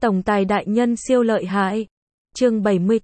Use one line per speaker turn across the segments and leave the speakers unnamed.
Tổng tài đại nhân siêu lợi hại. Chương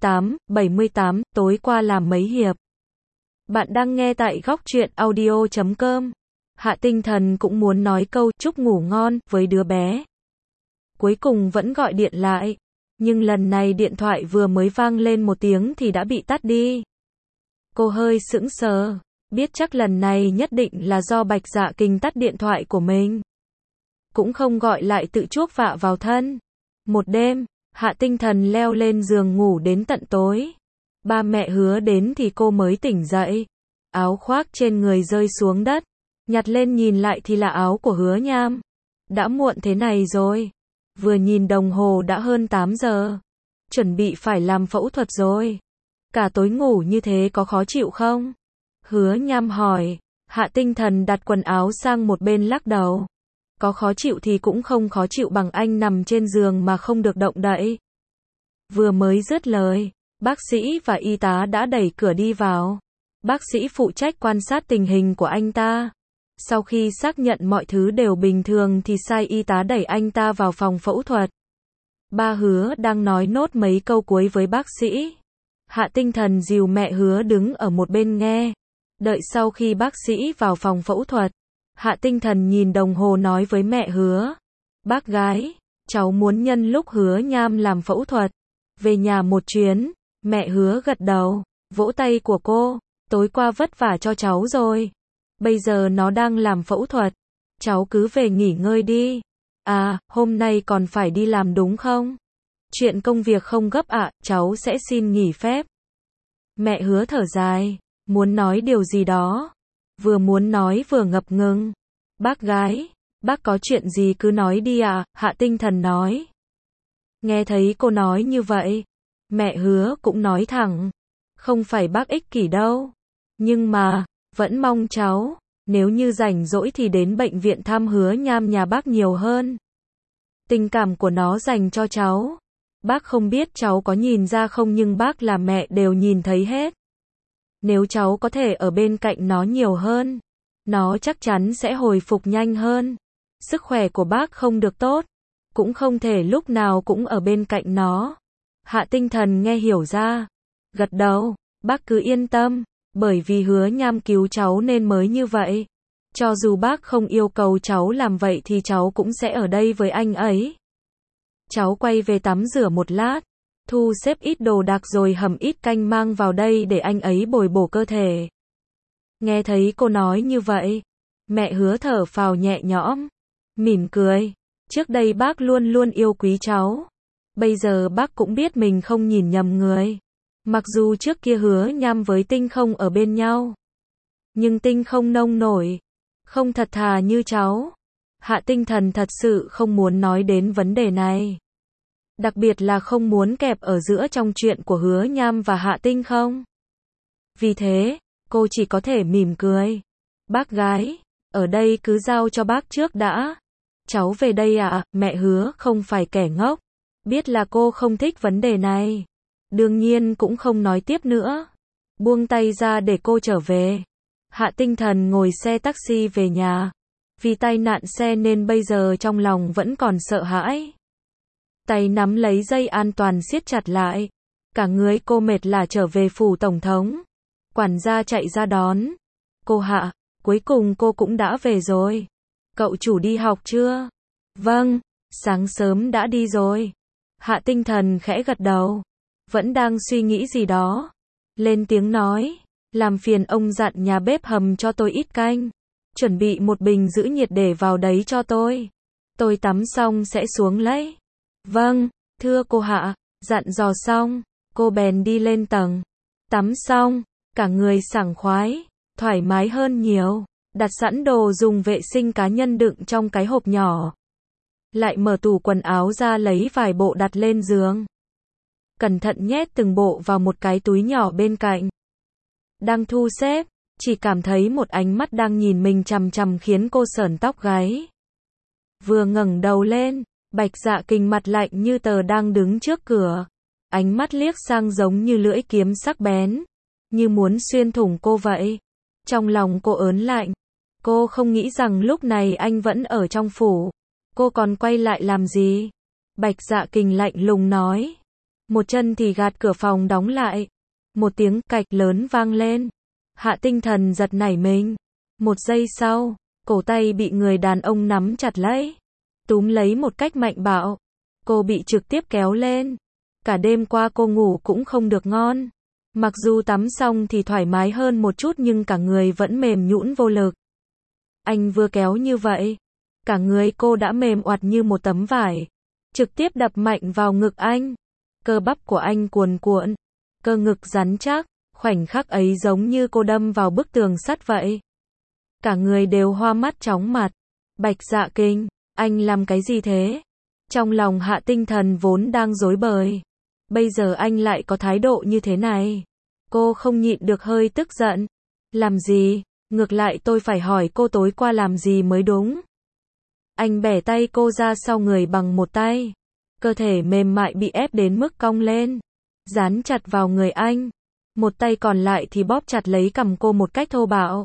78, tối qua làm mấy hiệp. Bạn đang nghe tại góc truyện audio.com. Hạ Tinh Thần cũng muốn nói câu chúc ngủ ngon với đứa bé. Cuối cùng vẫn gọi điện lại. Nhưng lần này điện thoại vừa mới vang lên một tiếng thì đã bị tắt đi. Cô hơi sững sờ. Biết chắc lần này nhất định là do Bạch Dạ Kình tắt điện thoại của mình. Cũng không gọi lại tự chuốc vạ vào thân. Một đêm, Hạ Tinh Thần leo lên giường ngủ đến tận tối. Ba mẹ Hứa đến thì cô mới tỉnh dậy. Áo khoác trên người rơi xuống đất. Nhặt lên nhìn lại thì là áo của Hứa Nham. Đã muộn thế này rồi. Vừa nhìn đồng hồ đã hơn 8 giờ. Chuẩn bị phải làm phẫu thuật rồi. Cả tối ngủ như thế có khó chịu không? Hứa Nham hỏi. Hạ Tinh Thần đặt quần áo sang một bên lắc đầu. Có khó chịu thì cũng không khó chịu bằng anh nằm trên giường mà không được động đậy. Vừa mới dứt lời, bác sĩ và y tá đã đẩy cửa đi vào. Bác sĩ phụ trách quan sát tình hình của anh ta. Sau khi xác nhận mọi thứ đều bình thường thì sai y tá đẩy anh ta vào phòng phẫu thuật. Ba Hứa đang nói nốt mấy câu cuối với bác sĩ. Hạ Tinh Thần dìu mẹ Hứa đứng ở một bên nghe. Đợi sau khi bác sĩ vào phòng phẫu thuật, Hạ Tinh Thần nhìn đồng hồ nói với mẹ Hứa. Bác gái, cháu muốn nhân lúc Hứa Nham làm phẫu thuật, về nhà một chuyến. Mẹ Hứa gật đầu, vỗ tay của cô. Tối qua vất vả cho cháu rồi. Bây giờ nó đang làm phẫu thuật. Cháu cứ về nghỉ ngơi đi. À, hôm nay còn phải đi làm đúng không? Chuyện công việc không gấp ạ, cháu sẽ xin nghỉ phép. Mẹ Hứa thở dài, muốn nói điều gì đó. Vừa muốn nói vừa ngập ngừng. Bác gái, bác có chuyện gì cứ nói đi ạ, Hạ Tinh Thần nói. Nghe thấy cô nói như vậy, mẹ Hứa cũng nói thẳng. Không phải bác ích kỷ đâu. Nhưng mà, vẫn mong cháu, nếu như rảnh rỗi thì đến bệnh viện thăm Hứa Nham nhà bác nhiều hơn. Tình cảm của nó dành cho cháu. Bác không biết cháu có nhìn ra không nhưng bác là mẹ đều nhìn thấy hết. Nếu cháu có thể ở bên cạnh nó nhiều hơn, nó chắc chắn sẽ hồi phục nhanh hơn. Sức khỏe của bác không được tốt, cũng không thể lúc nào cũng ở bên cạnh nó. Hạ Tinh Thần nghe hiểu ra, gật đầu, bác cứ yên tâm, bởi vì Hứa Nham cứu cháu nên mới như vậy. Cho dù bác không yêu cầu cháu làm vậy thì cháu cũng sẽ ở đây với anh ấy. Cháu quay về tắm rửa một lát, thu xếp ít đồ đạc rồi hầm ít canh mang vào đây để anh ấy bồi bổ cơ thể. Nghe thấy cô nói như vậy, mẹ Hứa thở phào nhẹ nhõm, mỉm cười. Trước đây bác luôn luôn yêu quý cháu. Bây giờ bác cũng biết mình không nhìn nhầm người. Mặc dù trước kia Hứa Nham với Tinh không ở bên nhau, nhưng Tinh không nông nổi, không thật thà như cháu. Hạ Tinh Thần thật sự không muốn nói đến vấn đề này. Đặc biệt là không muốn kẹp ở giữa trong chuyện của Hứa Nham và Hạ Tinh không. Vì thế, cô chỉ có thể mỉm cười. Bác gái, ở đây cứ giao cho bác trước đã. Cháu về đây ạ, mẹ Hứa không phải kẻ ngốc. Biết là cô không thích vấn đề này. Đương nhiên cũng không nói tiếp nữa. Buông tay ra để cô trở về. Hạ Tinh Thần ngồi xe taxi về nhà. Vì tai nạn xe nên bây giờ trong lòng vẫn còn sợ hãi. Tay nắm lấy dây an toàn siết chặt lại. Cả người cô mệt lả trở về phủ tổng thống. Quản gia chạy ra đón. Cô Hạ, cuối cùng cô cũng đã về rồi. Cậu chủ đi học chưa? Vâng, sáng sớm đã đi rồi. Hạ Tinh Thần khẽ gật đầu. Vẫn đang suy nghĩ gì đó. Lên tiếng nói. Làm phiền ông dặn nhà bếp hầm cho tôi ít canh. Chuẩn bị một bình giữ nhiệt để vào đấy cho tôi. Tôi tắm xong sẽ xuống lấy. Vâng, thưa cô Hạ. Dặn dò xong, cô bèn đi lên tầng. Tắm xong, cả người sảng khoái, thoải mái hơn nhiều. Đặt sẵn đồ dùng vệ sinh cá nhân đựng trong cái hộp nhỏ. Lại mở tủ quần áo ra lấy vài bộ đặt lên giường. Cẩn thận nhét từng bộ vào một cái túi nhỏ bên cạnh. Đang thu xếp, chỉ cảm thấy một ánh mắt đang nhìn mình chằm chằm khiến cô sởn tóc gáy. Vừa ngẩng đầu lên, Bạch Dạ Kình mặt lạnh như tờ đang đứng trước cửa. Ánh mắt liếc sang giống như lưỡi kiếm sắc bén, như muốn xuyên thủng cô vậy. Trong lòng cô ớn lạnh. Cô không nghĩ rằng lúc này anh vẫn ở trong phủ. Cô còn quay lại làm gì? Bạch Dạ Kình lạnh lùng nói. Một chân thì gạt cửa phòng đóng lại. Một tiếng cạch lớn vang lên. Hạ Tinh Thần giật nảy mình. Một giây sau, cổ tay bị người đàn ông nắm chặt lấy. Túm lấy một cách mạnh bạo. Cô bị trực tiếp kéo lên. Cả đêm qua cô ngủ cũng không được ngon. Mặc dù tắm xong thì thoải mái hơn một chút nhưng cả người vẫn mềm nhũn vô lực. Anh vừa kéo như vậy, cả người cô đã mềm oặt như một tấm vải. Trực tiếp đập mạnh vào ngực anh. Cơ bắp của anh cuồn cuộn. Cơ ngực rắn chắc. Khoảnh khắc ấy giống như cô đâm vào bức tường sắt vậy. Cả người đều hoa mắt chóng mặt. Bạch Dạ Kình, anh làm cái gì thế? Trong lòng Hạ Tinh Thần vốn đang rối bời. Bây giờ anh lại có thái độ như thế này. Cô không nhịn được hơi tức giận. Làm gì? Ngược lại tôi phải hỏi cô tối qua làm gì mới đúng. Anh bẻ tay cô ra sau người bằng một tay. Cơ thể mềm mại bị ép đến mức cong lên. Dán chặt vào người anh. Một tay còn lại thì bóp chặt lấy cằm cô một cách thô bạo.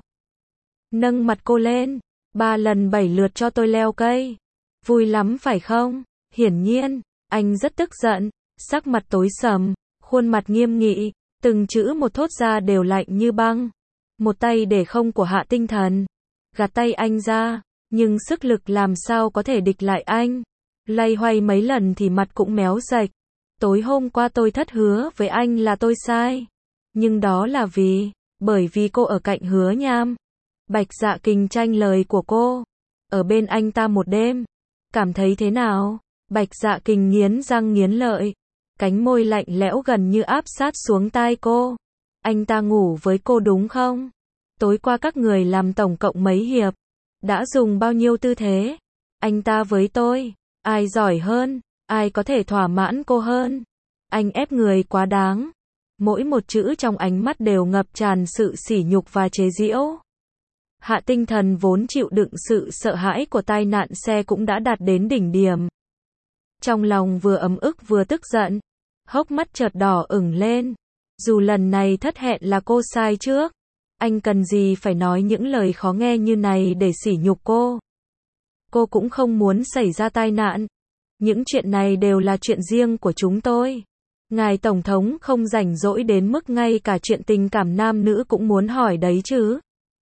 Nâng mặt cô lên. 3 lần 7 lượt cho tôi leo cây. Vui lắm phải không? Hiển nhiên, anh rất tức giận. Sắc mặt tối sầm. Khuôn mặt nghiêm nghị. Từng chữ một thốt ra đều lạnh như băng. Một tay để không của Hạ Tinh Thần. Gạt tay anh ra. Nhưng sức lực làm sao có thể địch lại anh. Lay hoay mấy lần thì mặt cũng méo sạch. Tối hôm qua tôi thất hứa với anh là tôi sai. Nhưng đó là bởi vì cô ở cạnh Hứa Nham. Bạch Dạ Kình tranh lời của cô. Ở bên anh ta một đêm. Cảm thấy thế nào? Bạch Dạ Kình nghiến răng nghiến lợi. Cánh môi lạnh lẽo gần như áp sát xuống tai cô. Anh ta ngủ với cô đúng không? Tối qua các người làm tổng cộng mấy hiệp? Đã dùng bao nhiêu tư thế? Anh ta với tôi. Ai giỏi hơn? Ai có thể thỏa mãn cô hơn? Anh ép người quá đáng. Mỗi một chữ trong ánh mắt đều ngập tràn sự sỉ nhục và chế giễu. Hạ Tinh Thần vốn chịu đựng sự sợ hãi của tai nạn xe cũng đã đạt đến đỉnh điểm. Trong lòng vừa ấm ức vừa tức giận. Hốc mắt chợt đỏ ửng lên. Dù lần này thất hẹn là cô sai trước. Anh cần gì phải nói những lời khó nghe như này để sỉ nhục cô. Cô cũng không muốn xảy ra tai nạn. Những chuyện này đều là chuyện riêng của chúng tôi. Ngài Tổng thống không rảnh rỗi đến mức ngay cả chuyện tình cảm nam nữ cũng muốn hỏi đấy chứ.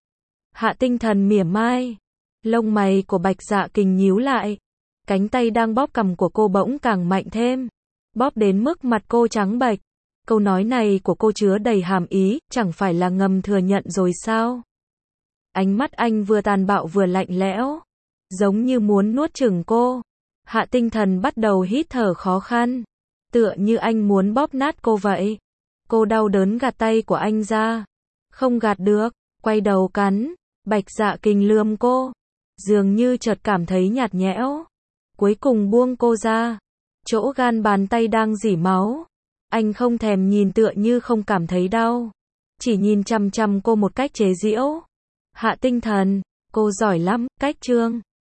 Hạ Tinh Thần mỉa mai. Lông mày của Bạch Dạ Kình nhíu lại. Cánh tay đang bóp cằm của cô bỗng càng mạnh thêm. Bóp đến mức mặt cô trắng bệch. Câu nói này của cô chứa đầy hàm ý, chẳng phải là ngầm thừa nhận rồi sao? Ánh mắt anh vừa tàn bạo vừa lạnh lẽo. Giống như muốn nuốt chửng cô. Hạ Tinh Thần bắt đầu hít thở khó khăn. Tựa như anh muốn bóp nát cô vậy. Cô đau đớn gạt tay của anh ra. Không gạt được, quay đầu cắn. Bạch Dạ Kình lườm cô. Dường như chợt cảm thấy nhạt nhẽo. Cuối cùng buông cô ra. Chỗ gan bàn tay đang rỉ máu. Anh không thèm nhìn tựa như không cảm thấy đau. Chỉ nhìn chằm chằm cô một cách chế giễu. Hạ Tinh Thần, cô giỏi lắm, cách trương.